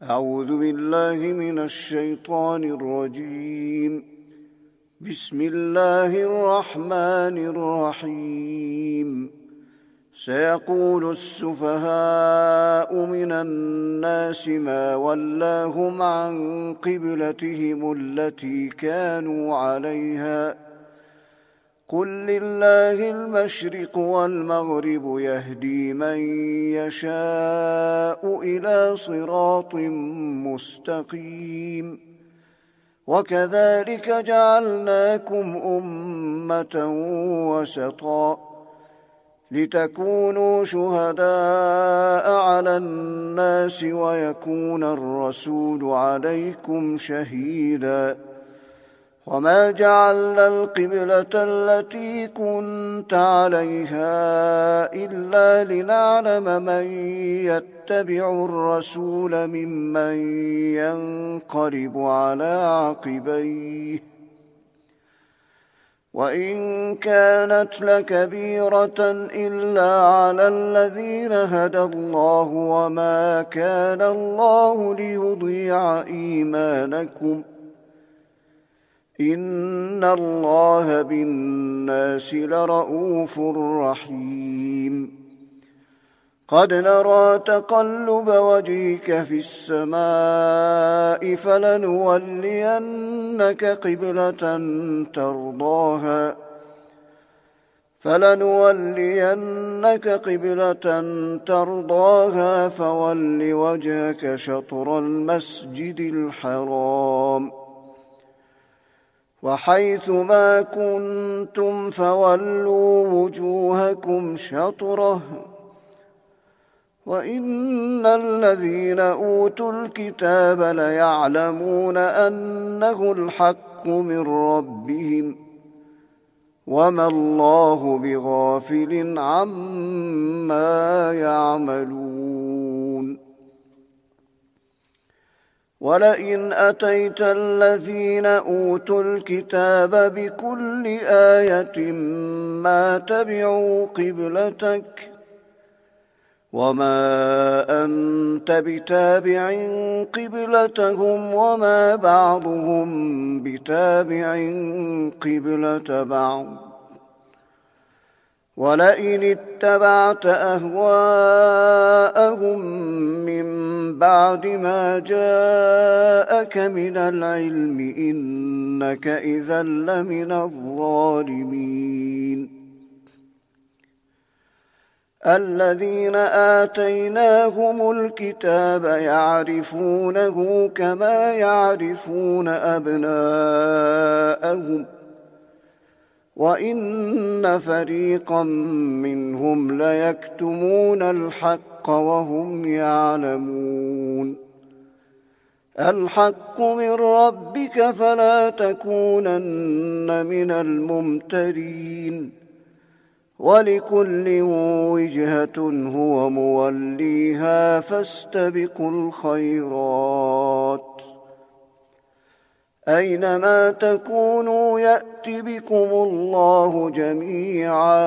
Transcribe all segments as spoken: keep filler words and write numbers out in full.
أعوذ بالله من الشيطان الرجيم. بسم الله الرحمن الرحيم. سيقول السفهاء من الناس ما ولاهم عن قبلتهم التي كانوا عليها قل لله المشرق والمغرب يهدي من يشاء إلى صراط مستقيم. وكذلك جعلناكم أمة وسطا لتكونوا شهداء على الناس ويكون الرسول عليكم شهيدا. وما جعلنا القبلة التي كنت عليها إلا لنعلم من يتبع الرسول ممن ينقلب على عقبيه وإن كانت لكبيرة إلا على الذين هدى الله وما كان الله ليضيع إيمانكم إن الله بالناس لرءوف رحيم. قد نرى تقلب وجهك في السماء فلنولينك قبلة ترضاها فلنولينك قبلة ترضاها فول وجهك شطر المسجد الحرام وحيث ما كنتم فولوا وجوهكم شطره وإن الذين أوتوا الكتاب ليعلمون أنه الحق من ربهم وما الله بغافل عما يعملون. ولئن أتيت الذين أوتوا الكتاب بكل آية ما تبعوا قبلتك وما أنت بتابع قبلتهم وما بعضهم بتابع قبلة بعض. ولئن اتبعت أهواءهم من بعد ما جاءك من العلم إنك إذا لمن الظالمين. الذين آتيناهم الكتاب يعرفونه كما يعرفون أبناءهم وإن فريقا منهم ليكتمون الحق وهم يعلمون. الحق من ربك فلا تكونن من الممترين ولكل وجهة هو موليها فاستبقوا الخيرات أينما تكونوا يأت بكم الله جميعا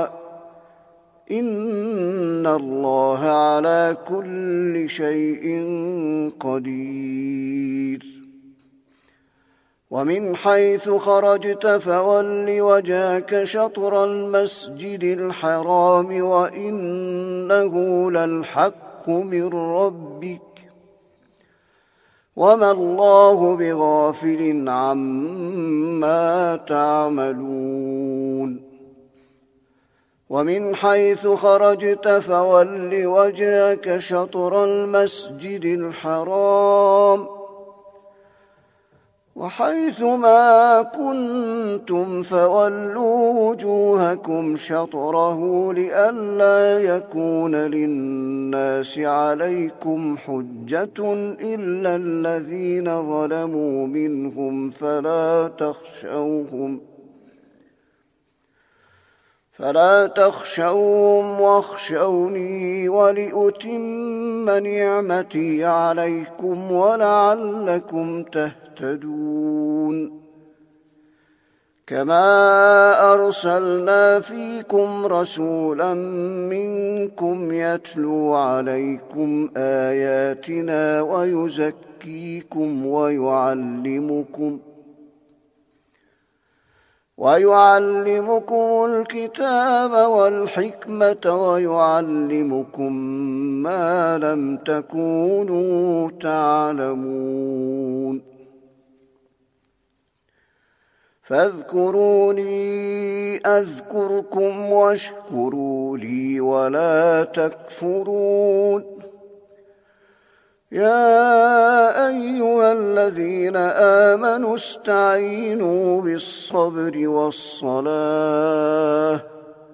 إن الله على كل شيء قدير. ومن حيث خرجت فول وجهك شطر المسجد الحرام وإنه للحق من ربك وما الله بغافل عما تعملون. ومن حيث خرجت فول وجهك شطر المسجد الحرام وحيث ما كنتم فولوا وجوهكم شطره لئلا يكون للناس عليكم حجة إلا الذين ظلموا منهم فلا تخشوهم فلا تخشوهم واخشوني ولأتم نعمتي عليكم ولعلكم تهتدون. كما أرسلنا فيكم رسولا منكم يتلو عليكم آياتنا ويزكيكم ويعلمكم ويعلمكم الكتاب والحكمة ويعلمكم ما لم تكونوا تعلمون فاذكروني أذكركم واشكروا لي ولا تكفرون يا أيها الذين آمنوا استعينوا بالصبر والصلاة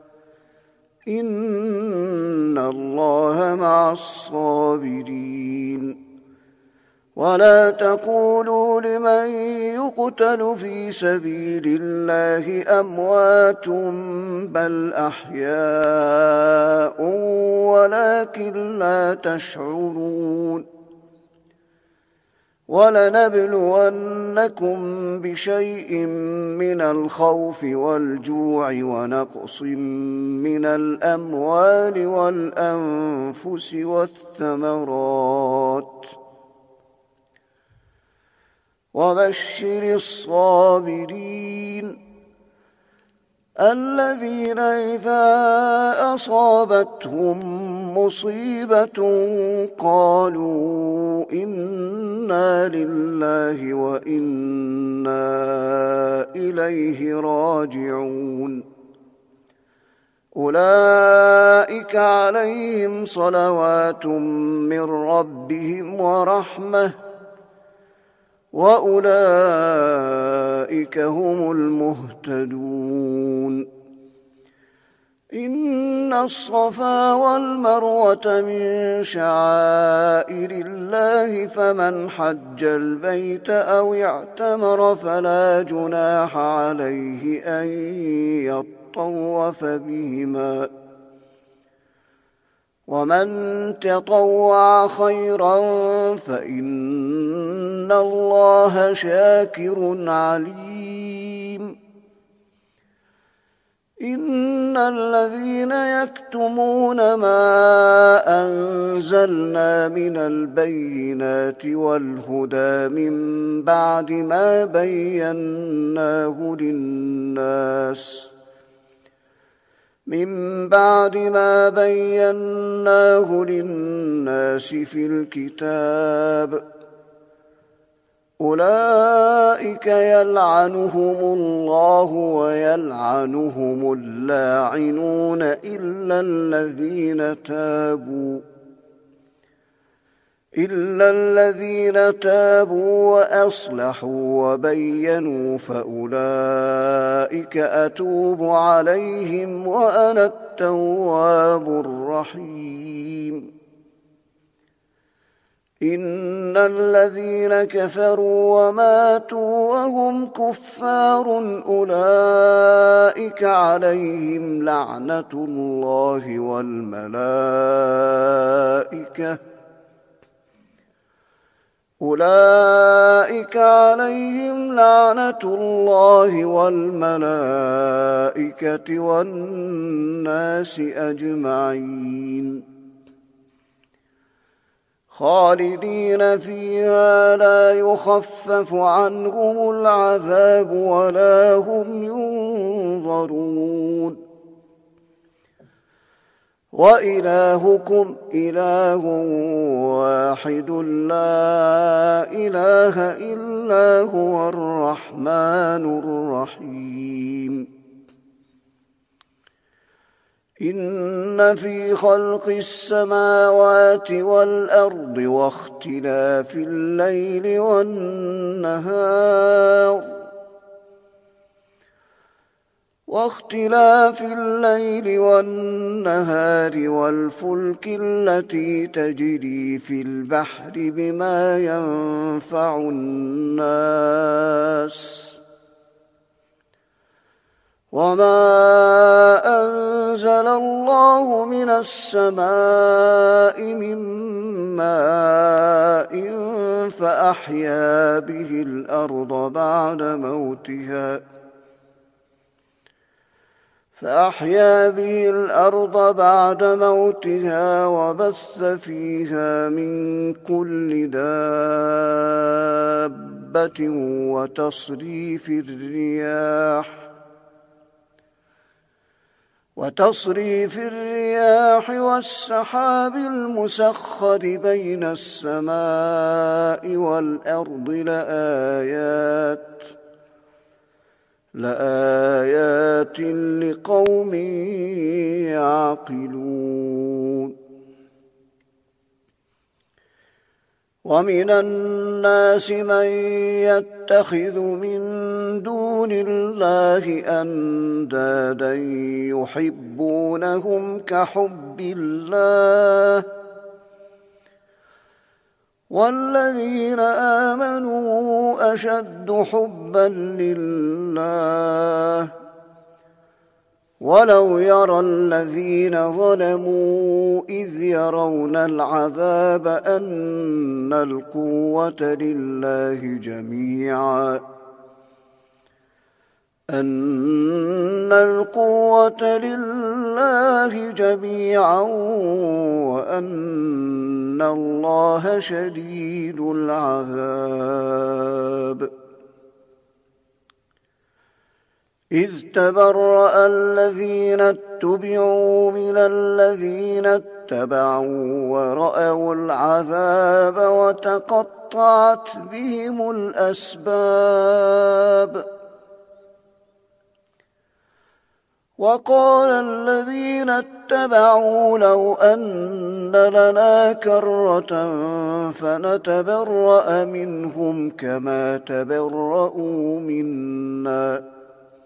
إن الله مع الصابرين ولا تقولوا لمن يقتل في سبيل الله أموات بل أحياء ولكن لا تشعرون ولنبلونكم بشيء من الخوف والجوع ونقص من الأموال والأنفس والثمرات وبشر الصابرين الذين إذا أصابتهم مصيبة قالوا إنا لله وإنا إليه راجعون أولئك عليهم صلوات من ربهم ورحمة وأولئك هم المهتدون إن الصفا والمروة من شعائر الله فمن حج البيت أو اعتمر فلا جناح عليه أن يطوف بهما ومن تطوع خيرا فإن الله شاكر عليم إن الذين يكتمون ما أنزلنا من البينات والهدى من بعد ما بيناه للناس من بعد ما بيناه للناس في الكتاب أولئك يلعنهم الله ويلعنهم اللاعنون إلا الذين تابوا إلا الذين تابوا وأصلحوا وبينوا فأولئك أتوب عليهم وأنا التواب الرحيم إن الذين كفروا وماتوا وهم كفار أولئك عليهم لعنة الله والملائكة أولئك عليهم لعنة الله والملائكة والناس أجمعين خالدين فيها لا يخفف عنهم العذاب ولا هم ينظرون وإلهكم إله واحد لا إله إلا هو الرحمن الرحيم إن في خلق السماوات والأرض واختلاف الليل والنهار واختلاف الليل والنهار والفلك التي تجري في البحر بما ينفع الناس وما أنزل الله من السماء من ماء فأحيا به الأرض بعد موتها فأحيا به الأرض بعد موتها وبث فيها من كل دابة وتصريف الرياح وتصريف الرياح والسحاب المسخر بين السماء والأرض لآيات لآيات لقوم يعقلون ومن الناس من يتخذ من دون الله أندادا يحبونهم كحب الله والذين آمنوا أشد حبا لله ولو يرى الذين ظلموا إذ يرون العذاب أن القوة لله جميعا أن القوة لله جميعا وأن الله شديد العذاب إذ تبرأ الذين اتبعوا من الذين اتبعوا ورأوا العذاب وتقطعت بهم الأسباب وقال الذين اتبعوا لو أن لنا كرة فنتبرأ منهم كما تبرأوا منا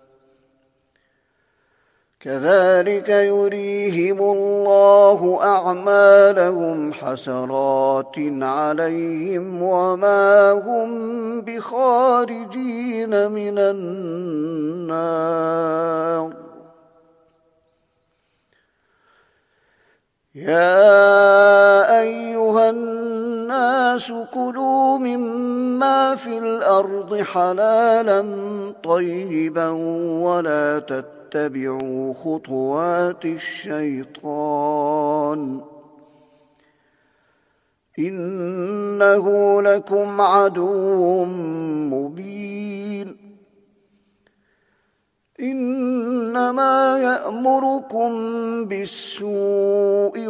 كذلك يريهم الله أعمالهم حسرات عليهم وما هم بخارجين من النار يا أيها الناس كلوا مما في الأرض حلالا طيبا ولا تتبعوا خطوات الشيطان إنه لكم عدو مبين إنما يأمركم بالسوء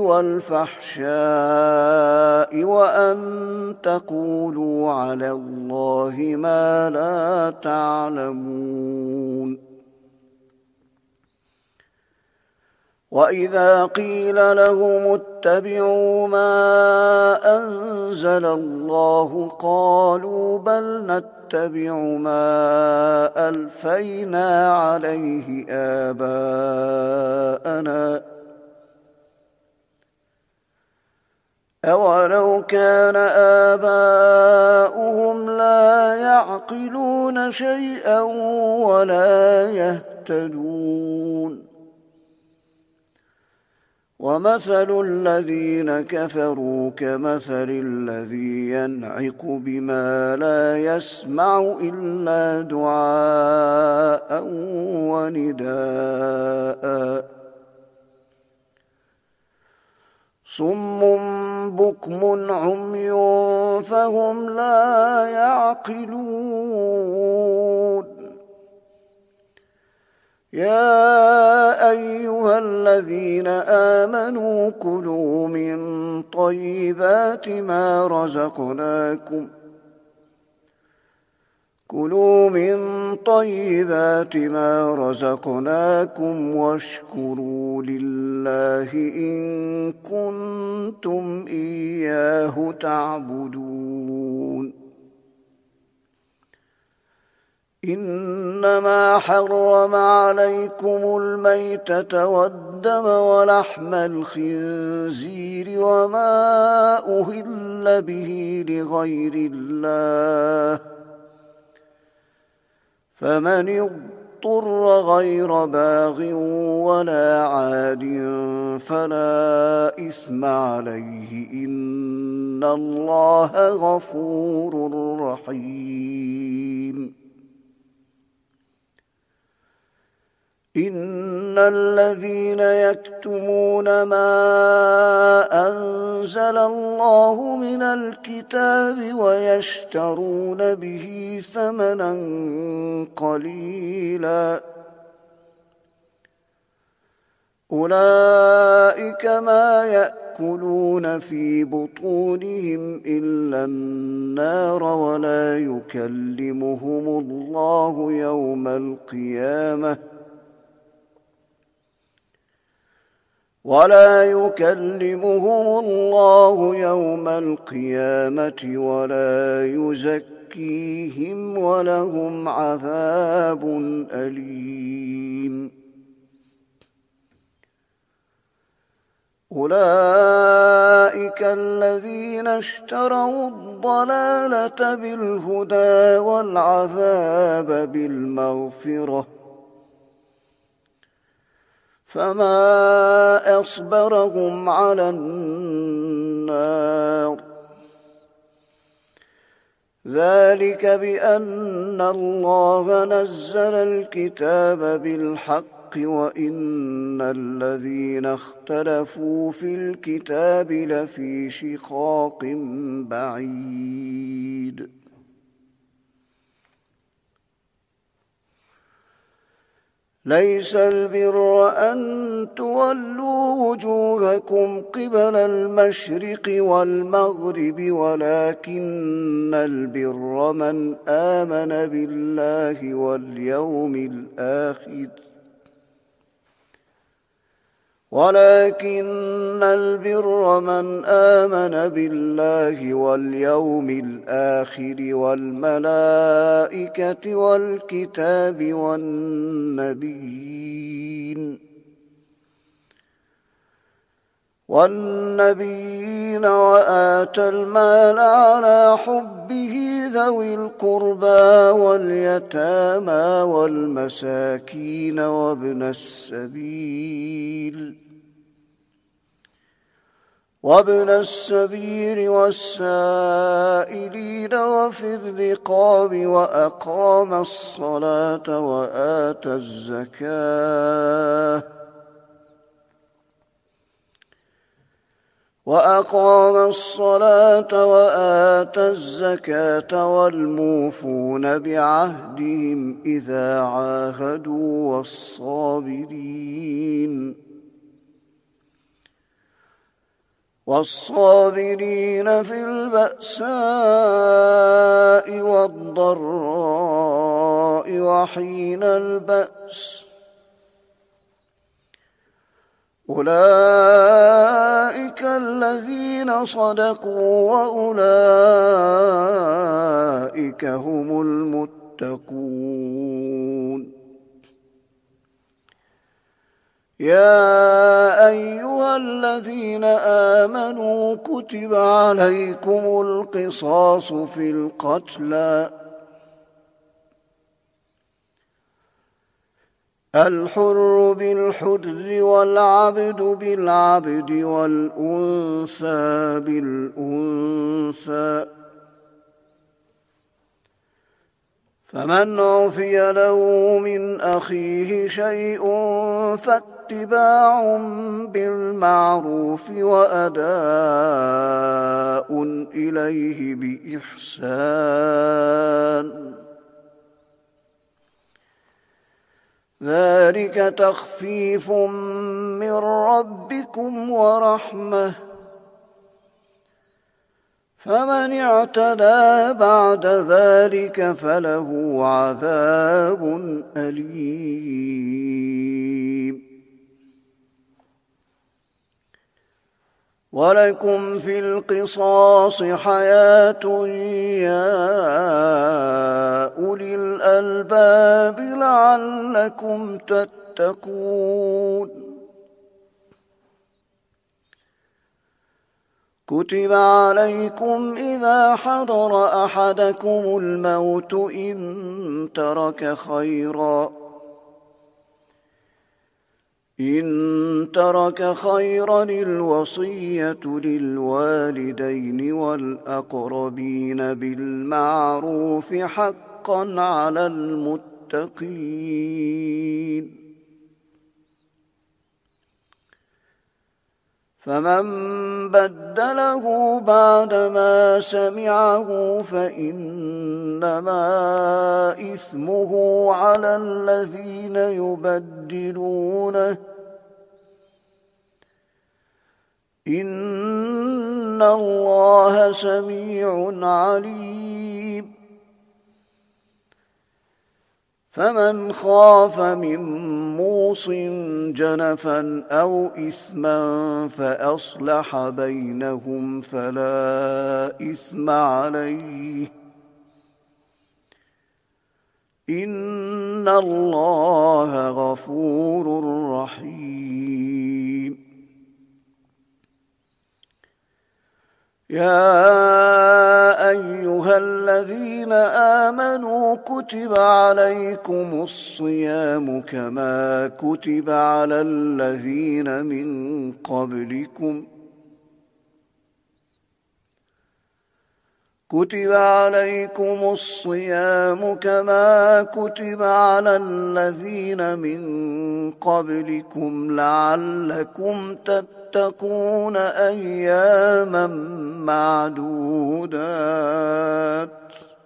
والفحشاء وأن تقولوا على الله ما لا تعلمون وإذا قيل لهم اتبعوا ما أنزل الله قالوا بل نتبع ما ألفينا عليه آباءنا أولو كان آباؤهم لا يعقلون شيئا ولا يهتدون ومثل الذين كفروا كمثل الذي ينعق بما لا يسمع إلا دعاء ونداء صم بكم عمي فهم لا يعقلون يا أيها الذين آمنوا كلوا من طيبات ما رزقناكم كلوا من طيبات ما رزقناكم واشكروا لله إن كنتم إياه تعبدون إنما حرم عليكم الميتة والدم ولحم الخنزير وما أهل به لغير الله فمن اضطر غير باغ ولا عاد فلا إثم عليه إن الله غفور رحيم إن الذين يكتمون ما أنزل الله من الكتاب ويشترون به ثمنا قليلا أولئك ما يأكلون في بطونهم إلا النار ولا يكلمهم الله يوم القيامة ولا يكلمهم الله يوم القيامة ولا يزكيهم ولهم عذاب أليم أولئك الذين اشتروا الضلالة بالهدى والعذاب بالمغفرة فما أصبرهم على النار ذلك بأن الله نزل الكتاب بالحق وإن الذين اختلفوا في الكتاب لفي شقاق بعيد ليس البر أن تولوا وجوهكم قبل المشرق والمغرب ولكن البر من آمن بالله واليوم الآخر ولكن البر من آمن بالله واليوم الآخر والملائكة والكتاب والنبيين والنبيين وآتى المال على حبه ذوي القربى واليتامى والمساكين وابن السبيل وابن السبيل والسائلين وفي الرقاب وأقام الصلاة وآتى الزكاة وأقام الصلاة وآتى الزكاة والموفون بعهدهم إذا عاهدوا والصابرين والصابرين في البأساء والضراء وحين البأس أولئك الذين صدقوا وأولئك هم المتقون يا أيها الذين آمنوا كتب عليكم القصاص في القتلى الحر بالحر والعبد بالعبد والأنثى بالأنثى فمن عفي له من أخيه شيء فاتباع بالمعروف وأداء إليه بإحسان ذلك تخفيف من ربكم ورحمة فمن اعتدى بعد ذلك فله عذاب أليم ولكم في القصاص حياة يا أولي الألباب لعلكم تتقون كتب عليكم إذا حضر أحدكم الموت إن ترك خيرا إن ترك خيرا الوصية للوالدين والأقربين بالمعروف حقا على المتقين فمن بدله بعدما سمعه فإنما إثمه على الذين يبدلونه إن الله سميع عليم. فمن خاف من موص جنفا أو إثما فأصلح بينهم فلا إثم عليه إن الله غفور رحيم. يا أيها الذين آمنوا كتب عليكم الصيام كما كتب على الذين من قبلكم كتب عليكم الصيام كما كتب على الذين من قبلكم لعلكم تتقون أياما معدودات.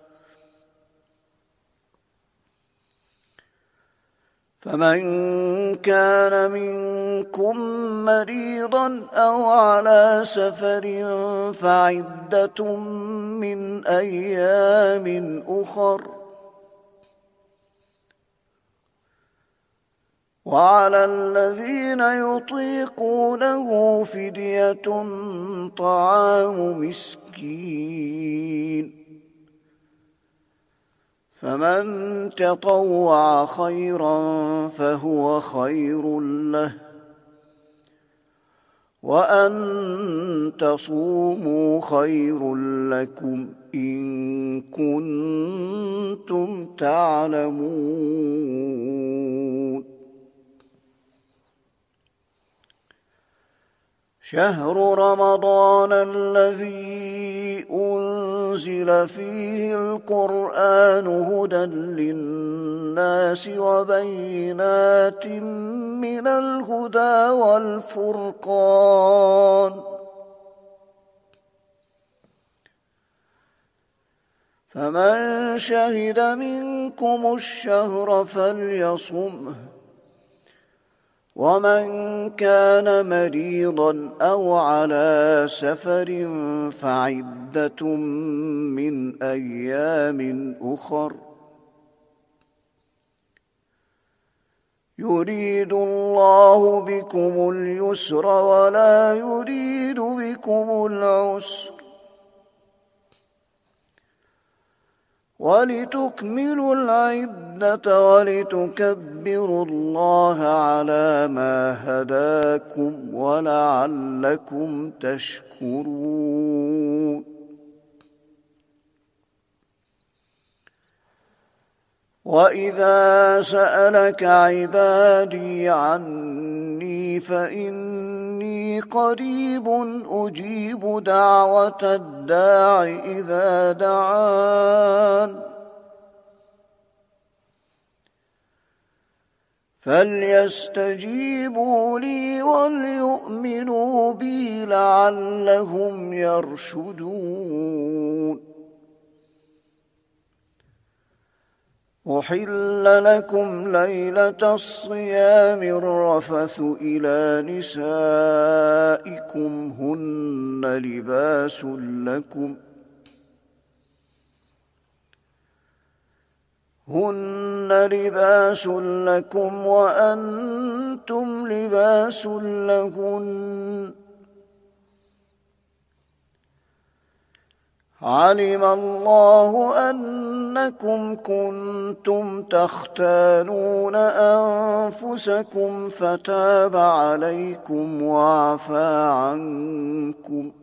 فمن كان منكم مريضا أو على سفر فعدة من أيام أخر وعلى الذين يطيقونه فدية طعام مسكين فمن تطوع خيرا فهو خير له وأن تصوموا خير لكم إن كنتم تعلمون. شهر رمضان الذي أنزل فيه القرآن هدى للناس وبينات من الهدى والفرقان فمن شهد منكم الشهر فليصمه ومن كان مريضا أو على سفر فعدة من أيام أخر يريد الله بكم اليسر ولا يريد بكم العسر ولتكملوا العدة ولتكبروا الله على ما هداكم ولعلكم تشكرون. وإذا سألك عبادي عني فإني قريب أجيب دعوة الداع إذا دعان فليستجيبوا لي وليؤمنوا بي لعلهم يرشدون. أحل لكم ليلة الصيام الرفث إلى نسائكم هن لباس لكم هن لباس لكم وأنتم لباس لهن علم الله أنكم كنتم تختانون أنفسكم فتاب عليكم وعفى عنكم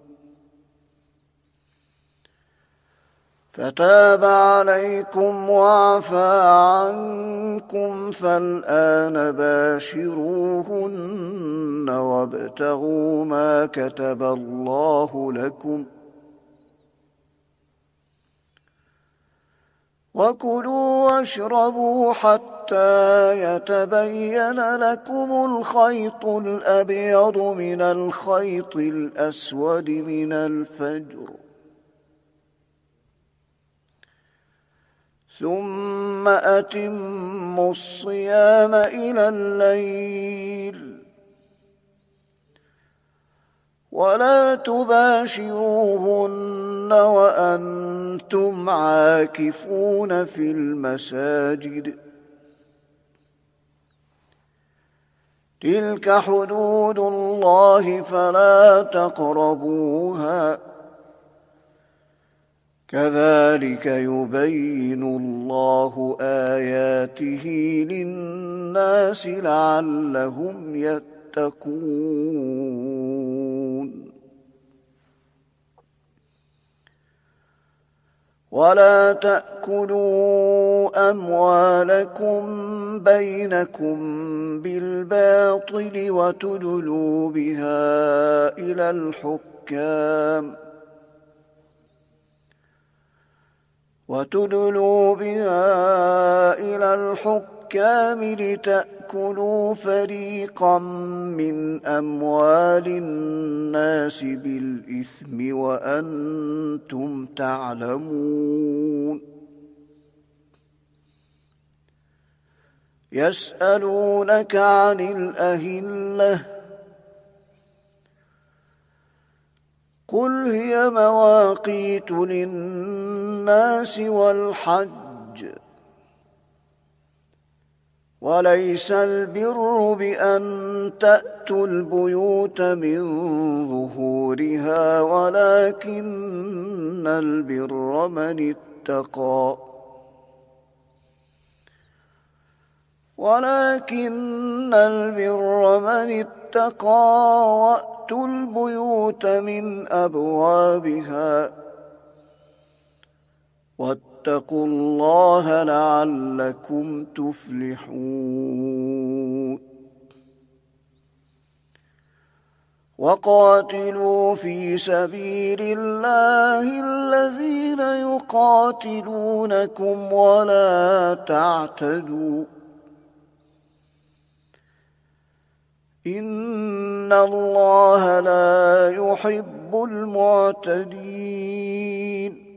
فتاب عليكم وعفى عنكم فالآن باشروهن وابتغوا ما كتب الله لكم وكلوا واشربوا حتى يتبين لكم الخيط الأبيض من الخيط الأسود من الفجر، ثم أتموا الصيام إلى الليل، ولا تباشروهن وأنتم عاكفون في المساجد، تلك حدود الله فلا تقربوها، كذلك يبين الله آياته للناس لعلهم يتقون. ولا تأكلوا أموالكم بينكم بالباطل وتدلوا بها إلى الحكام وتدلوا بها إلى الحكام لتأكلوا فريقا من أموال الناس بالإثم وأنتم تعلمون. يسألونك عن الأهلة، قل هي مواقيت للناس والحج، وليس البر بأن تأتوا البيوت من ظهورها، ولكن البر من اتقى ولكن البر من اتقى وأتوا البيوت من أبوابها، واتقوا الله لعلكم تفلحون. وقاتلوا في سبيل الله الذين يقاتلونكم ولا تعتدوا، إن الله لا يحب المعتدين.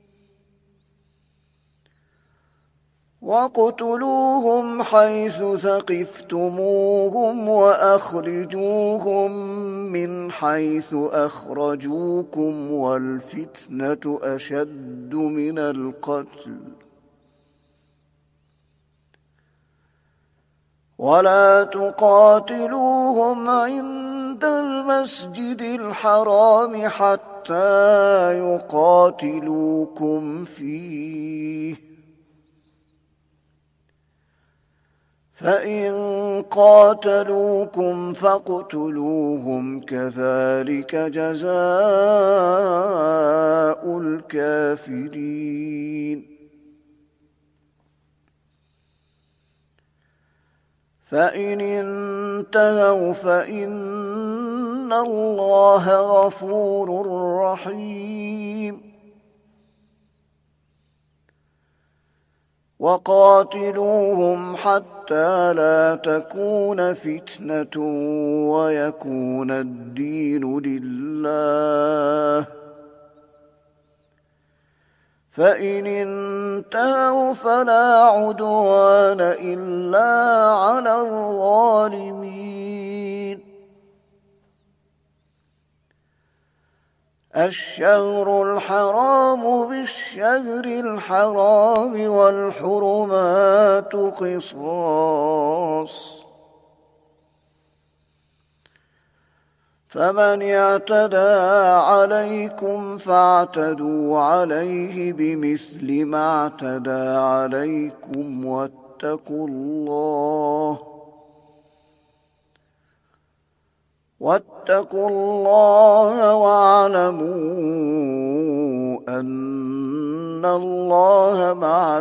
واقتلوهم حيث ثقفتموهم وأخرجوهم من حيث أخرجوكم، والفتنة أشد من القتل، ولا تقاتلوهم عند المسجد الحرام حتى يقاتلوكم فيه، فإن قاتلوكم فاقتلوهم، كذلك جزاء الكافرين. فإن انتهوا فإن الله غفور رحيم. وقاتلوهم حتى لا تكون فتنة ويكون الدين لله، فإن انتهوا فلا عدوان إلا على الظالمين. الشهر الحرام بالشهر الحرام والحرمات قصاص، فمن اعتدى عليكم فاعتدوا عليه بمثل ما اعتدى عليكم، واتقوا الله واتقوا الله واعلموا أن الله مع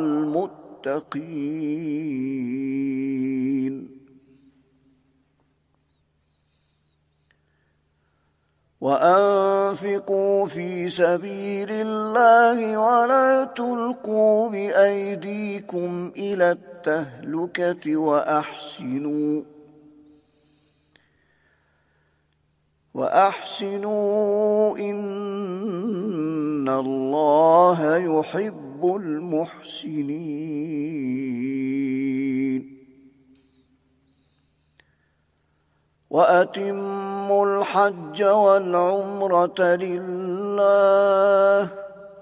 المتقين. وأنفقوا في سبيل الله ولا تلقوا بأيديكم إلى التهلكة وأحسنوا وأحسنوا إن الله يحب المحسنين وأتموا الحج والعمرة لله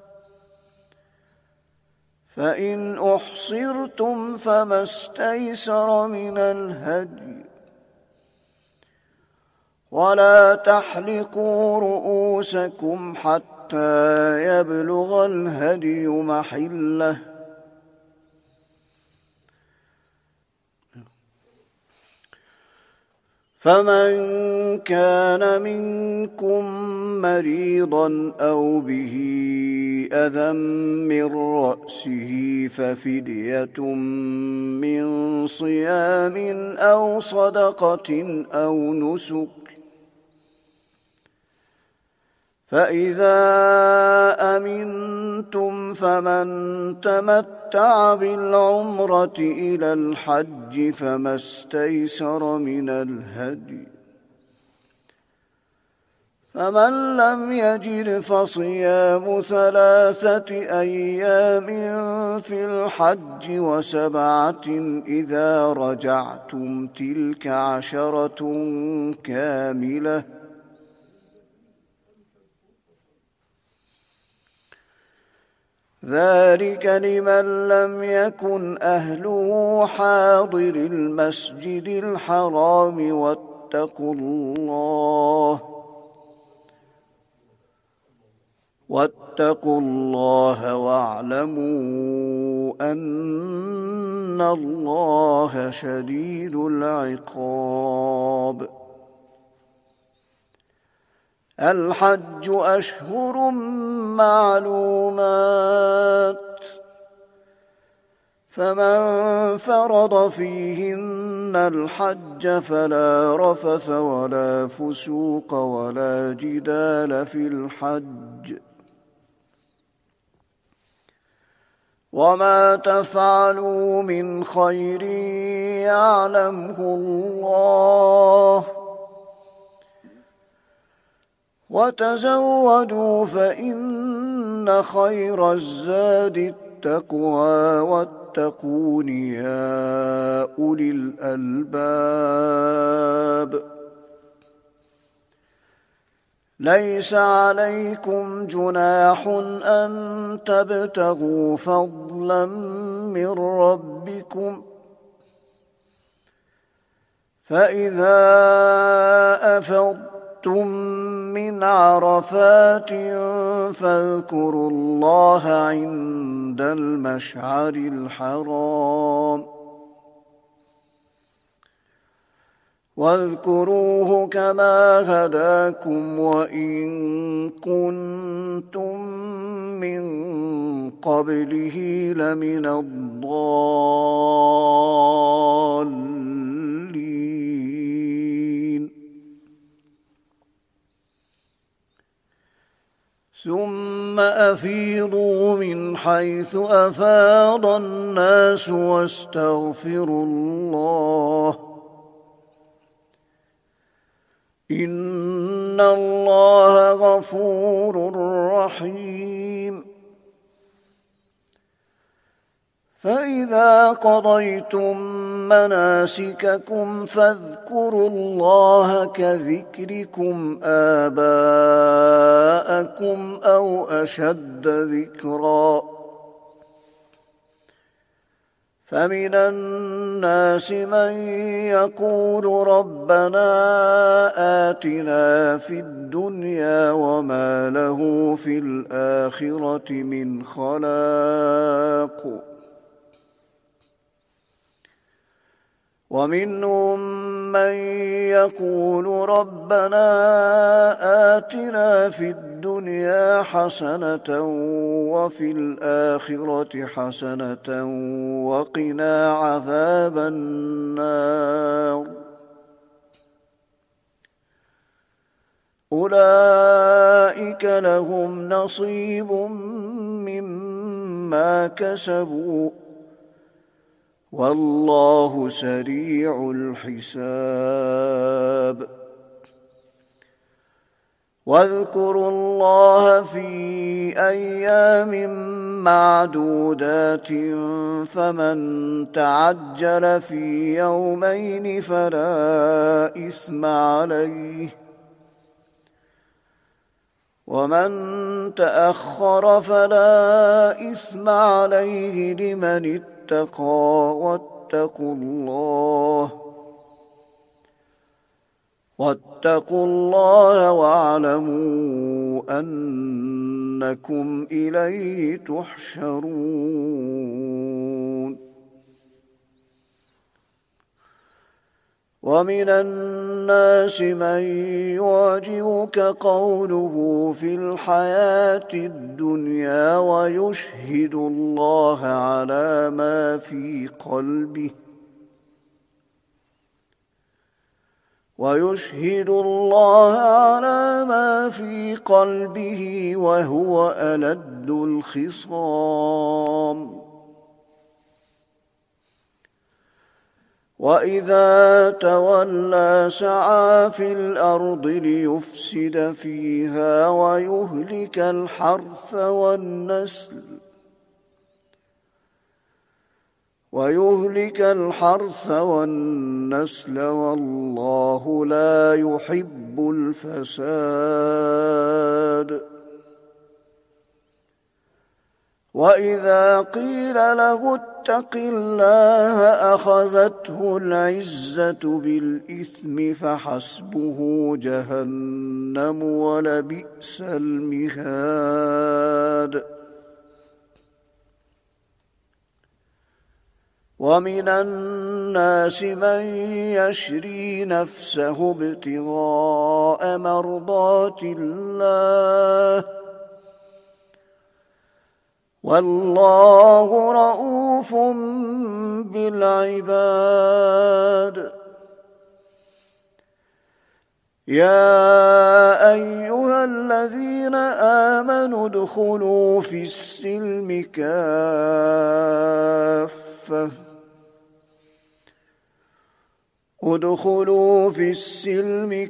فإن أحصرتم فما استيسر من الهدي ولا تحلقوا رؤوسكم حتى يبلغ الهدي محله فمن كان منكم مريضا أو به أذى من رأسه ففدية من صيام أو صدقة أو نسك فإذا أمنتم فمن تمتع بالعمرة إلى الحج فما استيسر من الهدي فمن لم يجد فصيام ثلاثة أيام في الحج وسبعة إذا رجعتم تلك عشرة كاملة ذلك لمن لم يكن أهله حاضر المسجد الحرام واتقوا الله واتقوا الله واعلموا أن الله شديد العقاب الحج أشهر معلومات فمن فرض فيهن الحج فلا رفث ولا فسوق ولا جدال في الحج وما تفعلوا من خير يعلمه الله وتزودوا فإن خير الزاد التقوى واتقون يا أولي الألباب ليس عليكم جناح أن تبتغوا فضلا من ربكم فإذا أفضتم من عرفات فاذكروا الله عند المشعر الحرام واذكروه كما هداكم وإن كنتم من قبله لمن الضالين ثم أفيضوا من حيث أفاض الناس واستغفروا الله إن الله غفور رحيم فإذا قضيتم مناسككم فاذكروا الله كذكركم آباءكم أو أشد ذكرًا فمن الناس من يقول ربنا آتنا في الدنيا وما له في الآخرة من خلاق ومنهم من يقول ربنا آتنا في الدنيا حسنة وفي الآخرة حسنة وقنا عذاب النار أولئك لهم نصيب مما كسبوا والله سريع الحساب واذكروا الله في أيام معدودات فمن تعجل في يومين فلا إثم عليه ومن تأخر فلا إثم عليه لمن اتقى واتقوا الله واتقوا الله واعلموا أنكم إليه تحشرون ومن الناس من يعجبك قوله في الحياة الدنيا ويشهد الله على ما في قلبه ويشهد الله على ما في قلبه وهو ألد الخصام وإذا تولى سعى في الأرض ليفسد فيها ويهلك الحرث والنسل ويهلك الحرث والنسل والله لا يحب الفساد وإذا قيل له اتق الله أخذته العزة بالإثم فحسبه جهنم ولبئس المهاد ومن الناس من يشري نفسه ابتغاء مرضات الله والله رؤوف بالعباد يا أيها الذين آمنوا ادخلوا في السلم كافة ادخلوا في السلم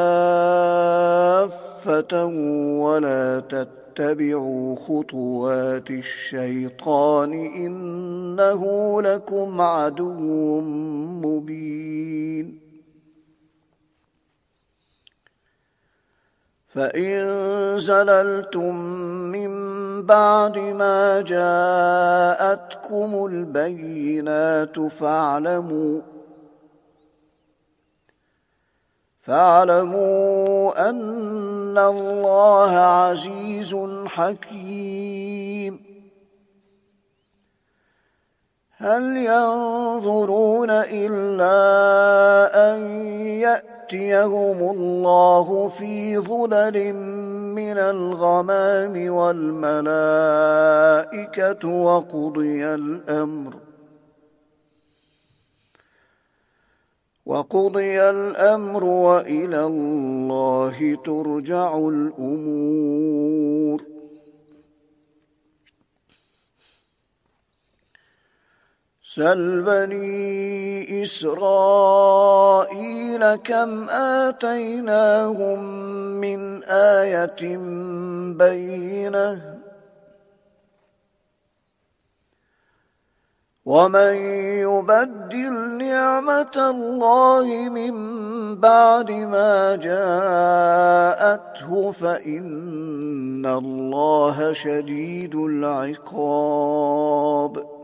كافة ولا تتبعوا خطوات الشيطان إنه لكم عدو مبين فإن زللتم من بعد ما جاءتكم البينات فاعلموا فاعلموا أن الله عزيز حكيم هل ينظرون إلا أن يأتيهم الله في ظلل من الغمام والملائكة وقضي الأمر وقضي الأمر وإلى الله ترجع الأمور سل بني إسرائيل كم آتيناهم من آية بينة ومن يبدل نعمة الله من بعد ما جاءته فإن الله شديد العقاب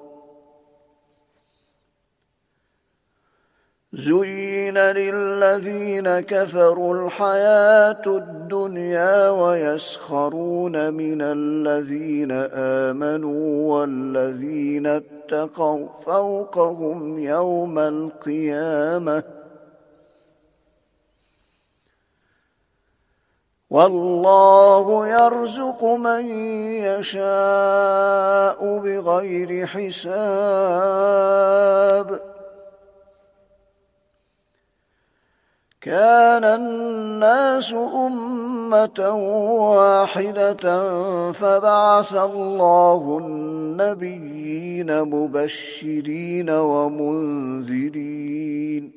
زين للذين كفروا الحياة الدنيا ويسخرون من الذين آمنوا والذين اتقوا فوقهم يوم القيامة والله يرزق من يشاء بغير حساب كان الناس أمة واحدة فبعث الله النبيين مبشرين ومنذرين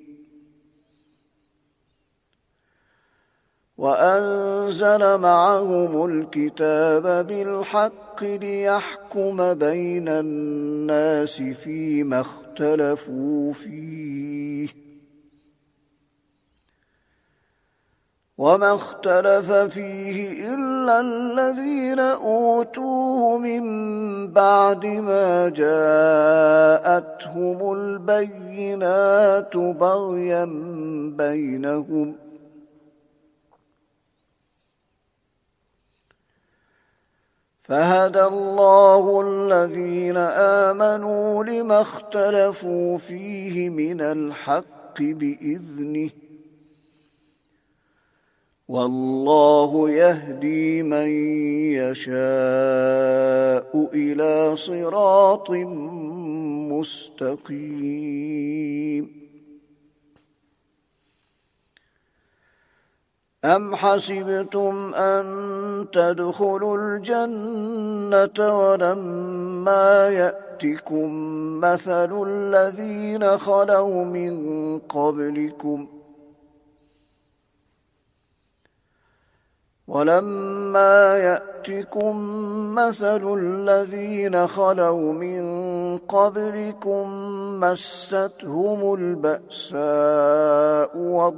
وأنزل معهم الكتاب بالحق ليحكم بين الناس فيما اختلفوا فيه وما اختلف فيه إلا الذين أوتوه من بعد ما جاءتهم البينات بغيا بينهم فهدى الله الذين آمنوا لما اختلفوا فيه من الحق بإذنه والله يهدي من يشاء إلى صراط مستقيم أم حسبتم أن تدخلوا الجنة ولما يأتكم مثل الذين خلوا من قبلكم ولما يأتكم مثل الذين خلوا من قبلكم مستهم البأساء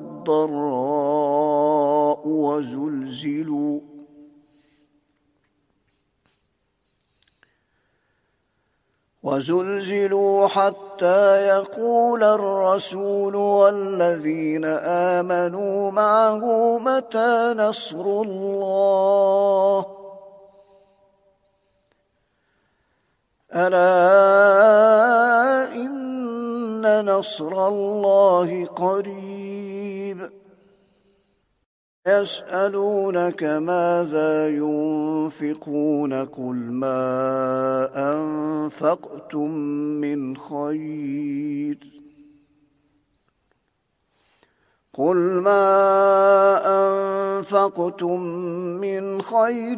والضراء وزلزلوا وزلزلوا حتى يقول الرسول والذين آمنوا معه متى نصر الله ألا إن نصر الله قريب يسألونك ماذا ينفقون قل ما أنفقتم من خير قل ما أنفقتم من خير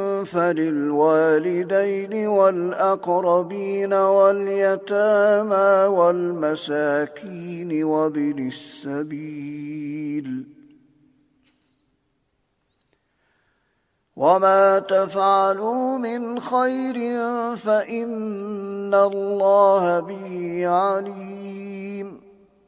فللوالدين والأقربين واليتامى والمساكين وابن السبيل وما تفعلوا من خير فإن الله به عليم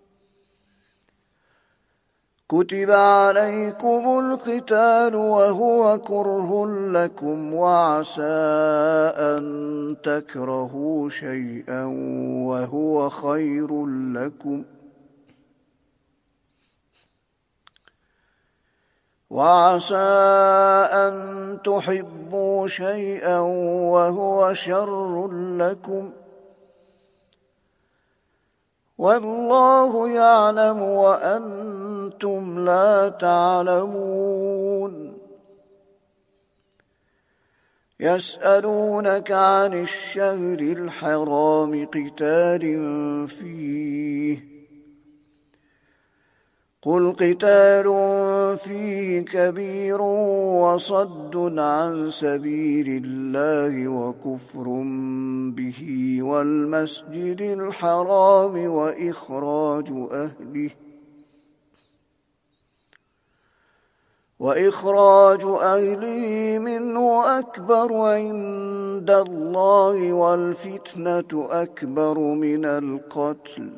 كتب عليكم القتال وهو كره لكم وعسى أن تكرهوا شيئا وهو خير لكم وعسى أن تحبوا شيئا وهو شر لكم والله يعلم وأنتم لا تعلمون يسألونك عن الشهر الحرام قتال فيه قل قتال فيه كبير وصد عن سبيل الله وكفر به والمسجد الحرام وإخراج أهله وإخراج أهله منه أكبر عند الله والفتنة أكبر من القتل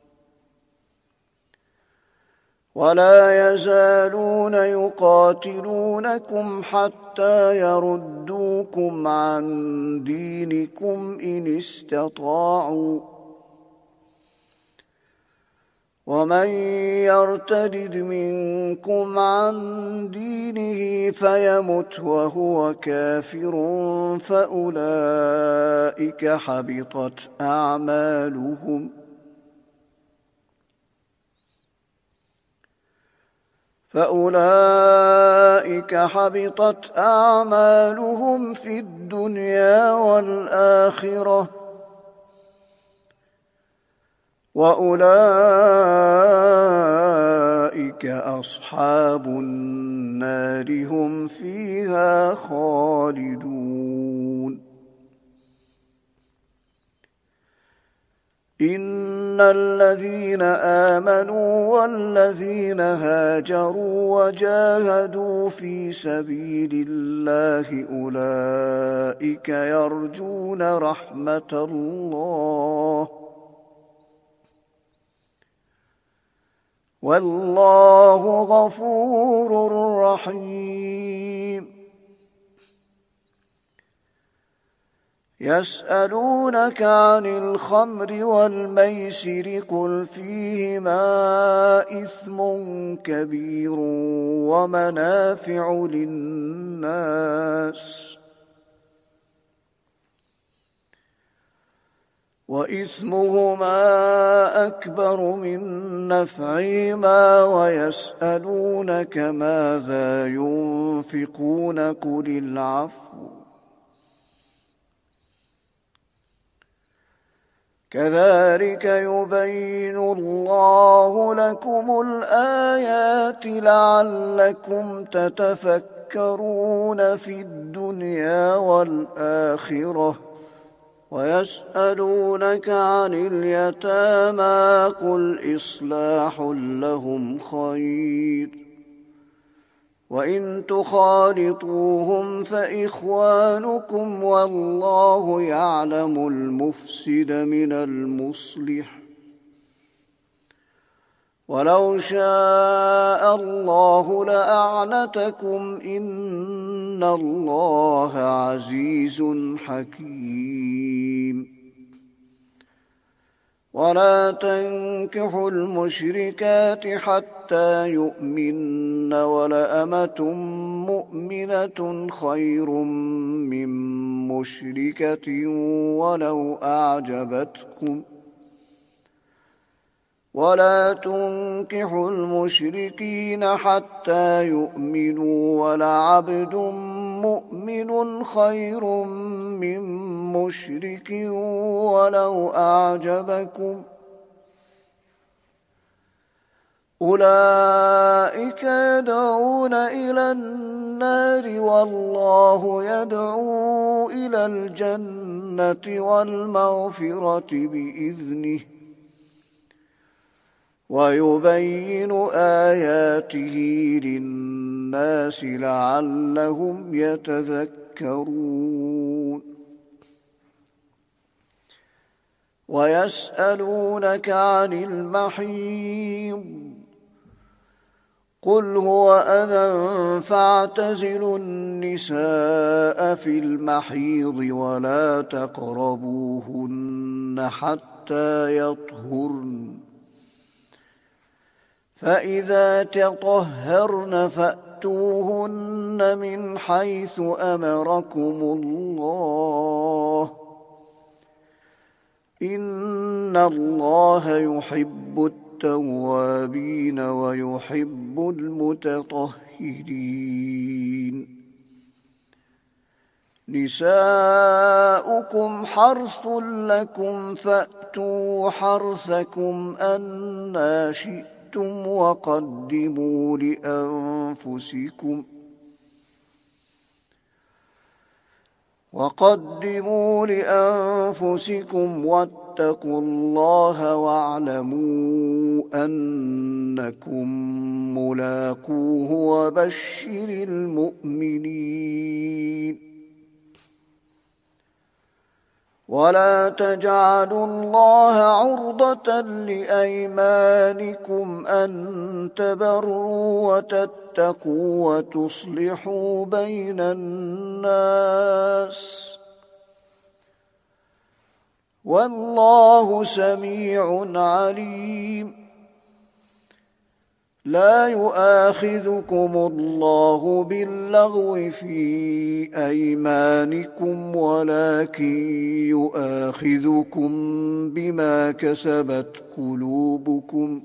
ولا يزالون يقاتلونكم حتى يردوكم عن دينكم إن استطاعوا ومن يرتد منكم عن دينه فيمت وهو كافر فأولئك حبطت أعمالهم فأولئك حبطت أعمالهم في الدنيا والآخرة وأولئك أولئك أصحاب النار هم فيها خالدون إن الذين آمنوا والذين هاجروا وجاهدوا في سبيل الله أولئك يرجون رحمة الله والله غفور رحيم يسألونك عن الخمر والميسر قل فيهما إثم كبير ومنافع للناس وإثمهما أكبر من نفعهما ويسألونك ماذا ينفقون قل العفو كذلك يبين الله لكم الآيات لعلكم تتفكرون في الدنيا والآخرة ويسألونك عن اليتامى قل إصلاح لهم خير وإن تخالطوهم فإخوانكم والله يعلم المفسد من المصلح ولو شاء الله لأعنتكم إن الله عزيز حكيم ولا تنكحوا المشركات حتى يؤمن ولأمة مؤمنة خير من مشركة ولو أعجبتكم ولا تنكحوا المشركين حتى يؤمنوا ولعبد مؤمن خير من مشرك ولو أعجبكم أولئك يدعون إلى النار والله يدعو إلى الجنة والمغفرة بإذنه ويبين آياته للناس لعلهم يتذكرون ويسألونك عن المحيض قل هو أذى فاعتزلوا النساء في المحيض ولا تقربوهن حتى يطهرن فإذا تطهرن فأتوهن من حيث أمركم الله إن الله يحب التوابين ويحب المتطهرين نساؤكم حرث لكم فأتوا حرثكم أنى شئتم وقدموا لأنفسكم وقدموا لأنفسكم واتقوا الله واعلموا أنكم ملاقوه وبشر المؤمنين ولا تجعلوا الله عرضة لأيمانكم أن تبروا وتتقوا وتصلحوا بين الناس والله سميع عليم لا يؤاخذكم الله باللغو في أيمانكم ولكن يؤاخذكم بما كسبت قلوبكم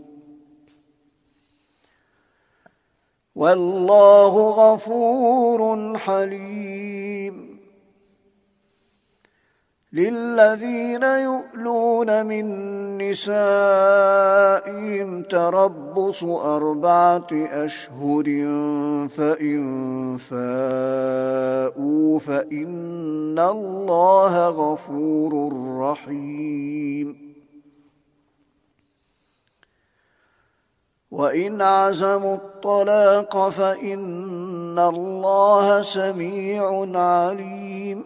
والله غفور حليم للذين يؤلون من نسائهم تربص أربعة أشهر فإن فاءوا فإن الله غفور رحيم وإن عزموا الطلاق فإن الله سميع عليم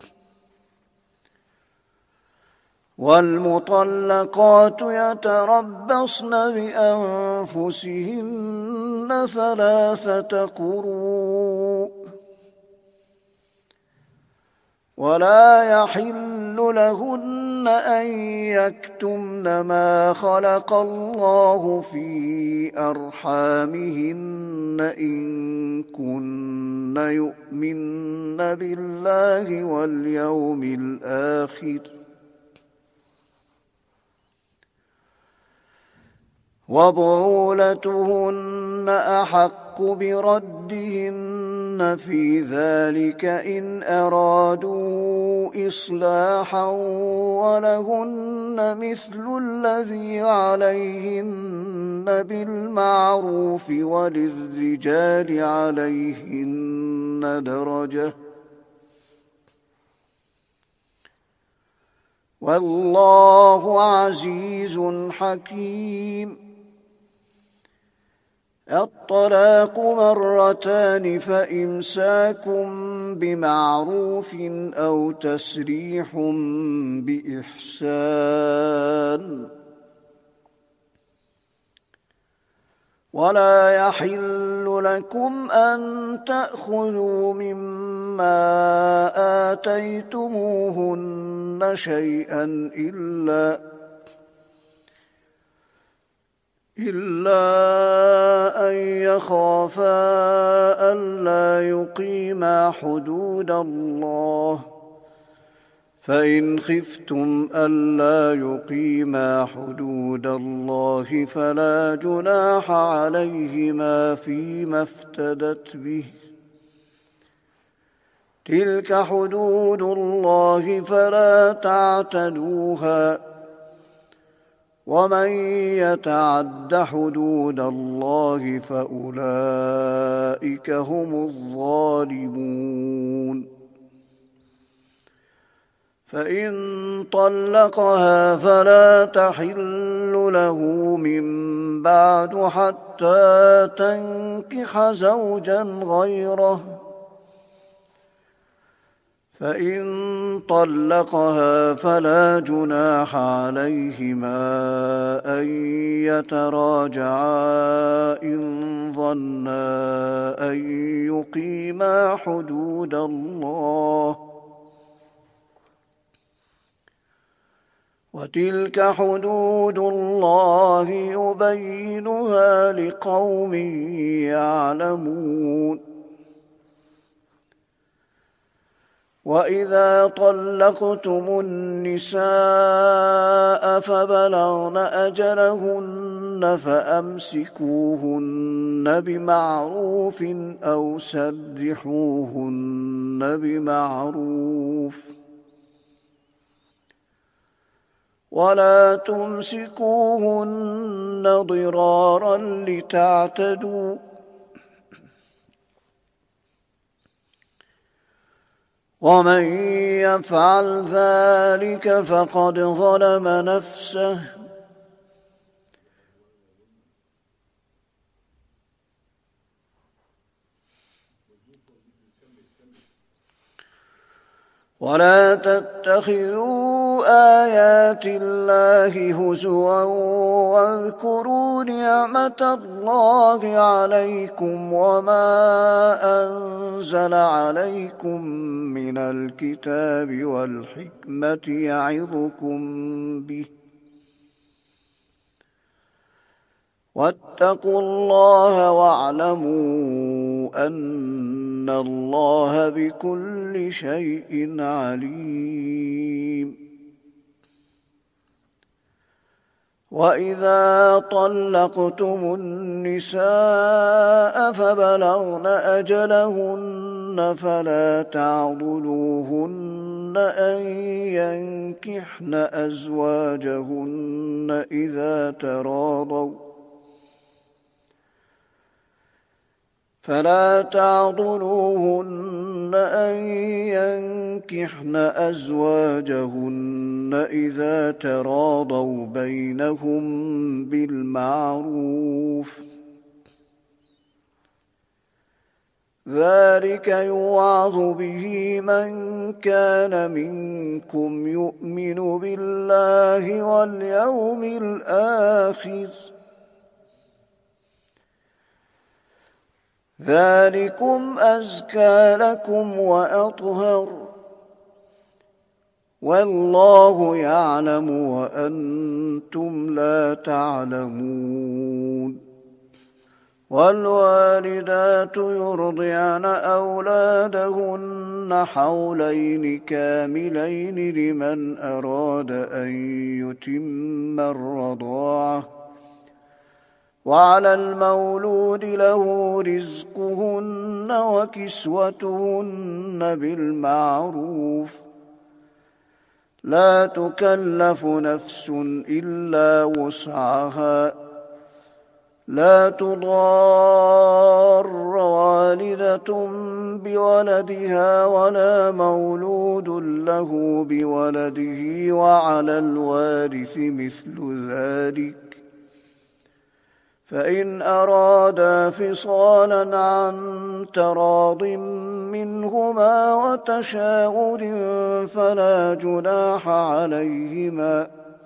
والمطلقات يتربصن بأنفسهن ثلاثة قروء ولا يحل لهن أن يكتمن ما خلق الله في أرحامهن إن كن يؤمن بالله واليوم الآخر وبعولتهن أحق بردهن في ذلك إن أرادوا إصلاحا ولهن مثل الذي عليهن بالمعروف وللرجال عليهن درجة والله عزيز حكيم الطلاق مرتان فإمساك بمعروف أو تسريح بإحسان ولا يحل لكم أن تأخذوا مما آتيتموهن شيئا إلا إلا أن يخافا ألا يقيما حدود الله فإن خفتم ألا يقيما حدود الله فلا جناح عليهما فيما افتدت به تلك حدود الله فلا تعتدوها ومن يتعد حدود الله فأولئك هم الظالمون فإن طلقها فلا تحل له من بعد حتى تنكح زوجا غيره فإن طلقها فلا جناح عليهما أن يتراجعا إن ظنا أن يقيما حدود الله وتلك حدود الله يبينها لقوم يعلمون وإذا طلقتم النساء فبلغن أجلهن فأمسكوهن بمعروف أو سرحوهن بمعروف ولا تمسكوهن ضرارا لتعتدوا ومن يفعل ذلك فقد ظلم نفسه ولا تتخذوا آيات الله هزوا واذكروا نعمة الله عليكم وما أنزل عليكم من الكتاب والحكمة يعظكم به واتقوا الله واعلموا أن الله بكل شيء عليم وإذا طلقتم النساء فبلغن أجلهن فلا تعضلوهن أن ينكحن أزواجهن إذا تراضوا فلا تعضلوهن أن ينكحن أزواجهن إذا تراضوا بينهم بالمعروف ذلك يوعظ به من كان منكم يؤمن بالله واليوم الآخر ذلكم أزكى لكم وأطهر والله يعلم وأنتم لا تعلمون والوالدات يرضعن أولادهن حولين كاملين لمن أراد أن يتم الرضاعة وعلى المولود له رزقهن وكسوتهن بالمعروف لا تكلف نفس إلا وسعها لا تضار والدة بولدها ولا مولود له بولده وعلى الوارث مثل ذلك فإن أرادا فصالا عن تراض منهما وتشاور فلا جناح عليهما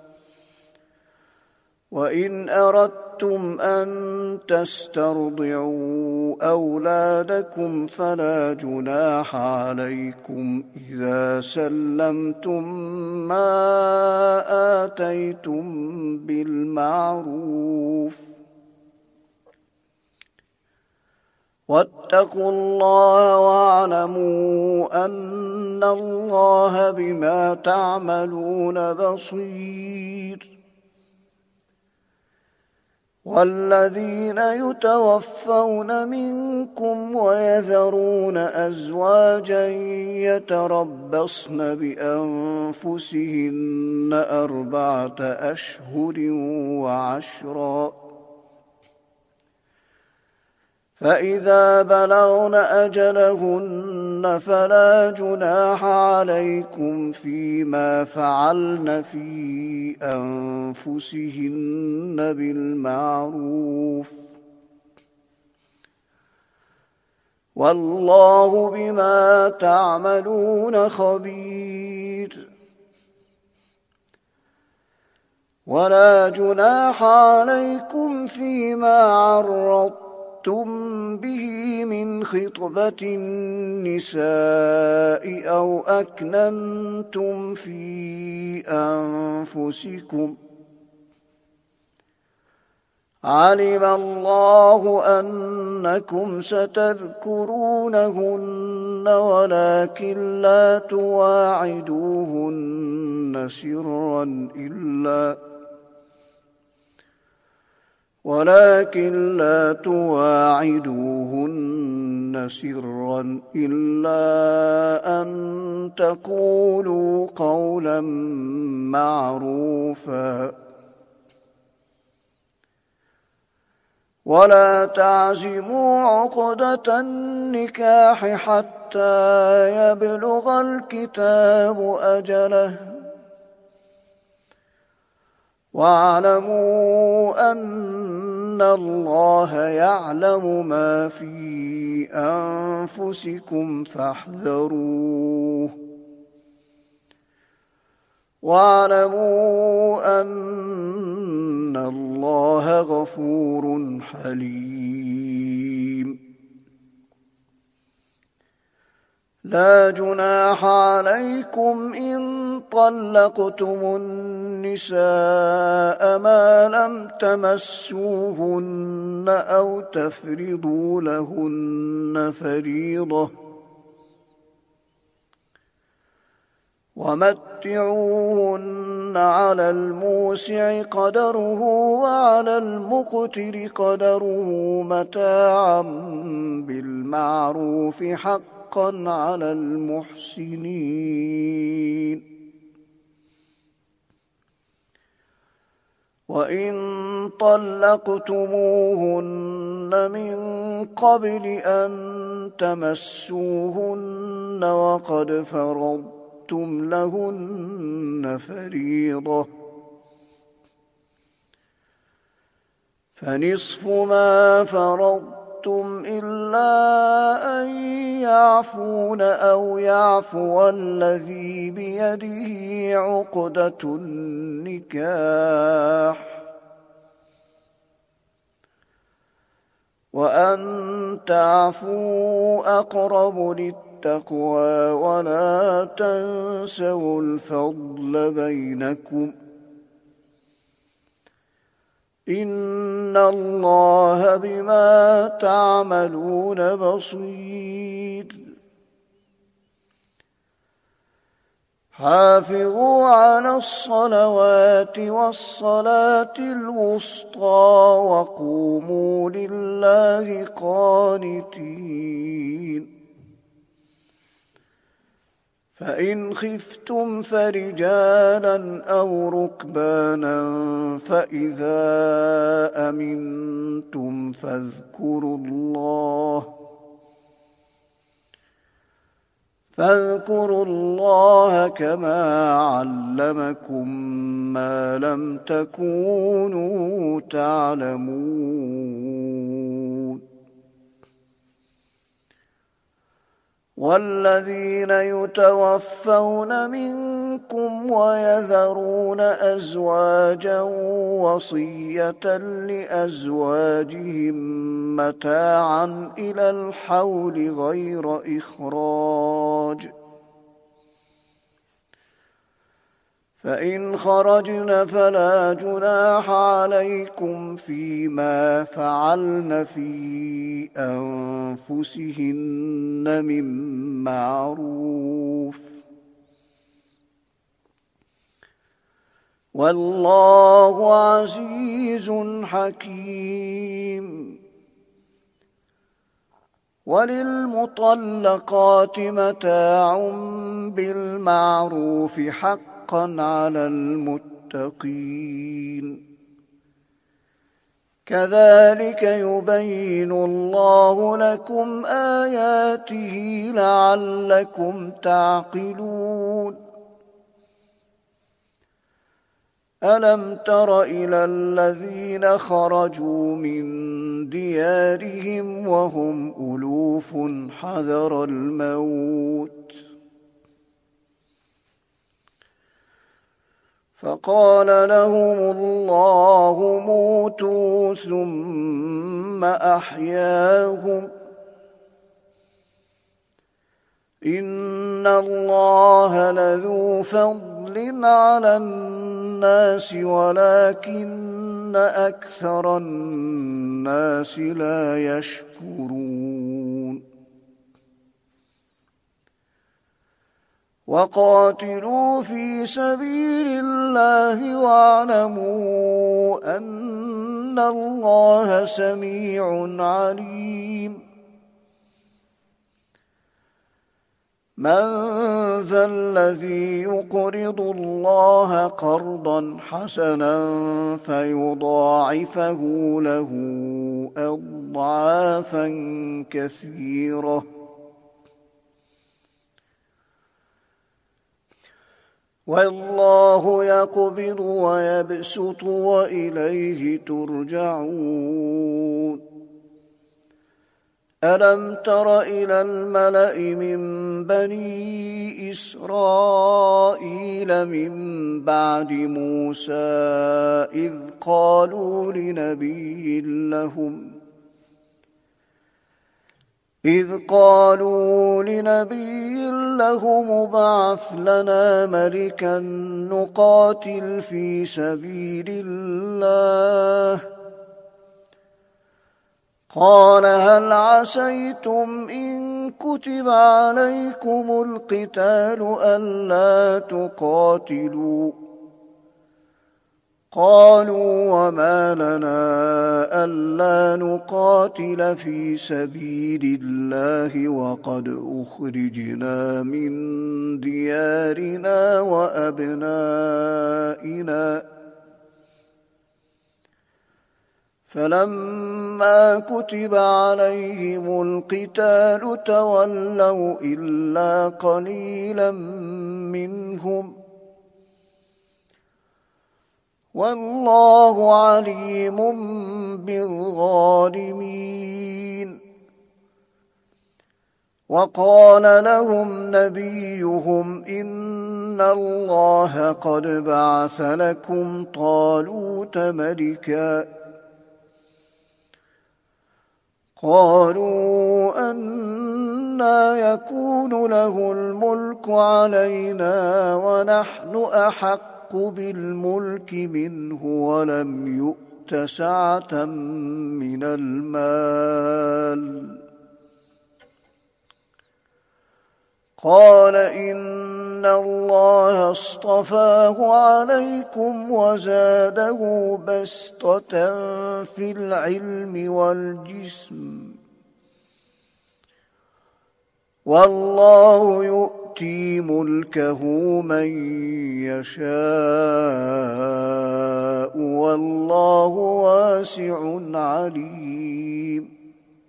وإن أردتم أن تسترضعوا أولادكم فلا جناح عليكم إذا سلمتم ما آتيتم بالمعروف واتقوا الله واعلموا أن الله بما تعملون بصير والذين يتوفون منكم ويذرون أزواجا يتربصن بأنفسهن أربعة أشهر وعشرا فإذا بلغن أجلهن فلا جناح عليكم فيما فعلن في أنفسهن بالمعروف والله بما تعملون خبير ولا جناح عليكم فيما عرضتم به من خطبة النساء أو أكننتم في أنفسكم علم الله أنكم ستذكرونهن ولكن لا تواعدوهن سرا إلا ولكن لا تواعدوهن سرا إلا أن تقولوا قولا معروفا ولا تعزموا عقدة النكاح حتى يبلغ الكتاب أجله واعلموا أن الله يعلم ما في أنفسكم فاحذروه واعلموا أن الله غفور حليم لا جناح عليكم إن طلقتم النساء ما لم تمسوهن أو تفرضوا لهن فريضة ومتعوهن على الموسع قدره وعلى المقتر قدره متاعا بالمعروف حقا على المحسنين. وإن طلقتموهن من قبل أن تمسوهن وقد فرضتم لهن فريضة فنصف ما فرضتم إلا أن يعفون أو يعفو الذي بيده عقدة النكاح وأن تعفوا أقرب للتقوى ولا تنسوا الفضل بينكم إن الله بما تعملون بصير. حافظوا على الصلوات والصلاة الوسطى وقوموا لله قانتين. فإن خفتم فرجالا أو ركبانا فإذا أمنتم فاذكروا الله فاذكروا الله كما علمكم ما لم تكونوا تعلمون. والذين يتوفون منكم ويذرون أزواجا وصية لأزواجهم متاعا إلى الحول غير إخراج فإن خرجن فلا جناح عليكم فيما فعلن في أنفسهن من معروف والله عزيز حكيم. وللمطلقات متاع بالمعروف حقا على المتقين كذلك يبين الله لكم آياته لعلكم تعقلون. ألم تر إلى الذين خرجوا من ديارهم وهم ألوف حذر الموت فقال لهم الله موتوا ثم أحياهم إن الله لذو فضل على الناس ولكن أكثر الناس لا يشكرون. وقاتلوا في سبيل الله واعلموا أن الله سميع عليم. من ذا الذي يقرض الله قرضا حسنا فيضاعفه له أضعافا كثيرة والله يقبض ويبسط وإليه ترجعون. ألم تر إلى الملأ من بني إسرائيل من بعد موسى إذ قالوا لنبي لهم إذ قالوا لنبي لهم ابعث لنا ملكا نقاتل في سبيل الله قال هل عسيتم إن كتب عليكم القتال ألا تقاتلوا قالوا وما لنا ألا نقاتل في سبيل الله وقد أخرجنا من ديارنا وأبنائنا فلما كتب عليهم القتال تولوا إلا قليلا منهم والله عليم بالظالمين. وقال لهم نبيهم إن الله قد بعث لكم طالوت ملكا قالوا أنى يكون له الملك علينا ونحن أحق بالملك منه ولم يؤت سعة من المال قال إن الله اصطفاه عليكم وزاده بسطة في العلم والجسم والله يؤتي ملكه من يشاء والله واسع عليم.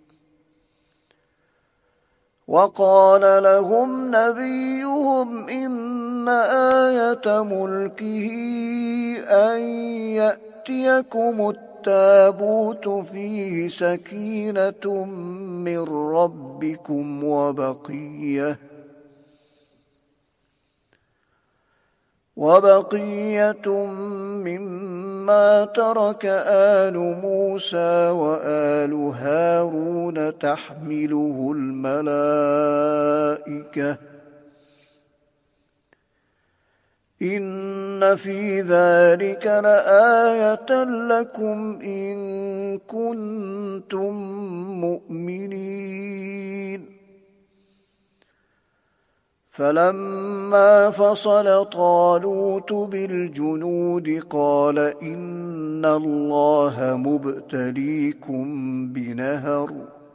وقال لهم نبيهم إن آية ملكه أن يأتيكم التابوت فيه سكينة من ربكم وبقية وبقية مما ترك آل موسى وآل هارون تحمله الملائكة إن في ذلك لآية لكم إن كنتم مؤمنين. فلما فصل طالوت بالجنود قال إن الله مبتليكم بنهر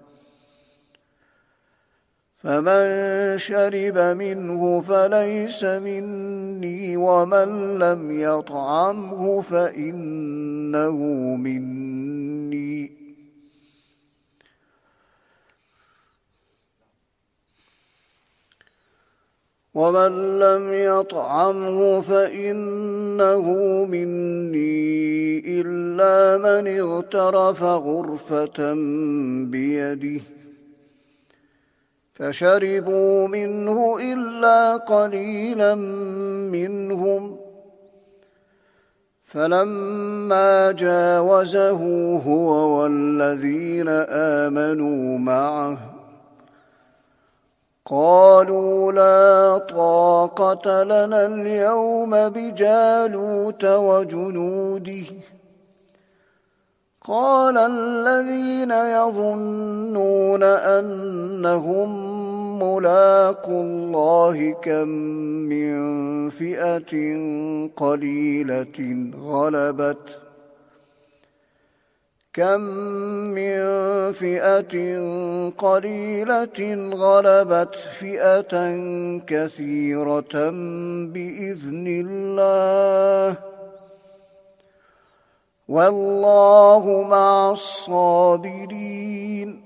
فمن شرب منه فليس مني ومن لم يطعمه فإنه مني ومن لم يطعمه فإنه مني إلا من اغترف غرفة بيده فشربوا منه إلا قليلا منهم فلما جاوزه هو والذين آمنوا معه قالوا لا طاقة لنا اليوم بجالوت وجنوده قال الذين يظنون أنهم ملاقو الله كم من فئة قليلة غلبت كم من فئة قليلة غلبت فئة كثيرة بإذن الله والله مع الصابرين.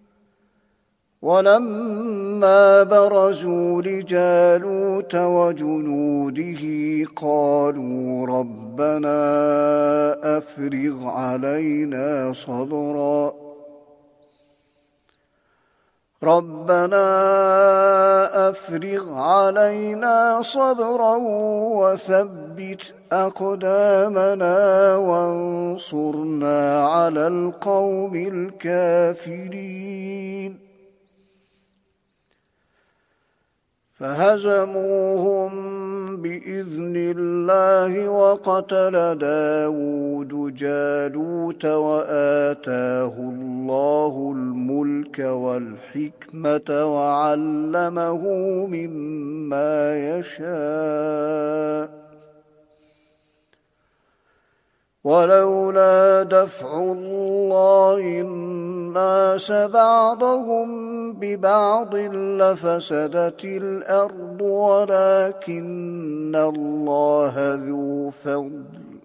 ولما برزوا لجالوت وجنوده قالوا ربنا أفرغ علينا صبرا ربنا أفرغ علينا صبرا وثبت أقدامنا وانصرنا على القوم الكافرين. فهزموهم بإذن الله وقتل داود جالوت وآتاه الله الملك والحكمة وعلمه مما يشاء ولولا دفع الله الناس بعضهم ببعض لفسدت الأرض ولكن الله ذو فضل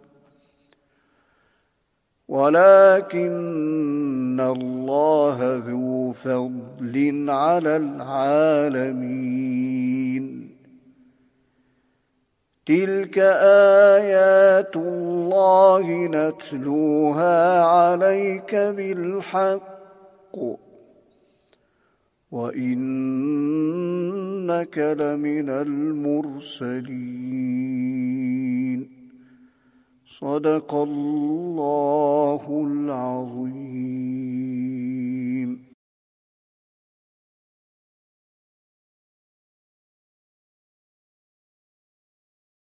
ولكن الله ذو فضل على العالمين تلك آيات الله نتلوها عليك بالحق وإنك لمن المرسلين صدق الله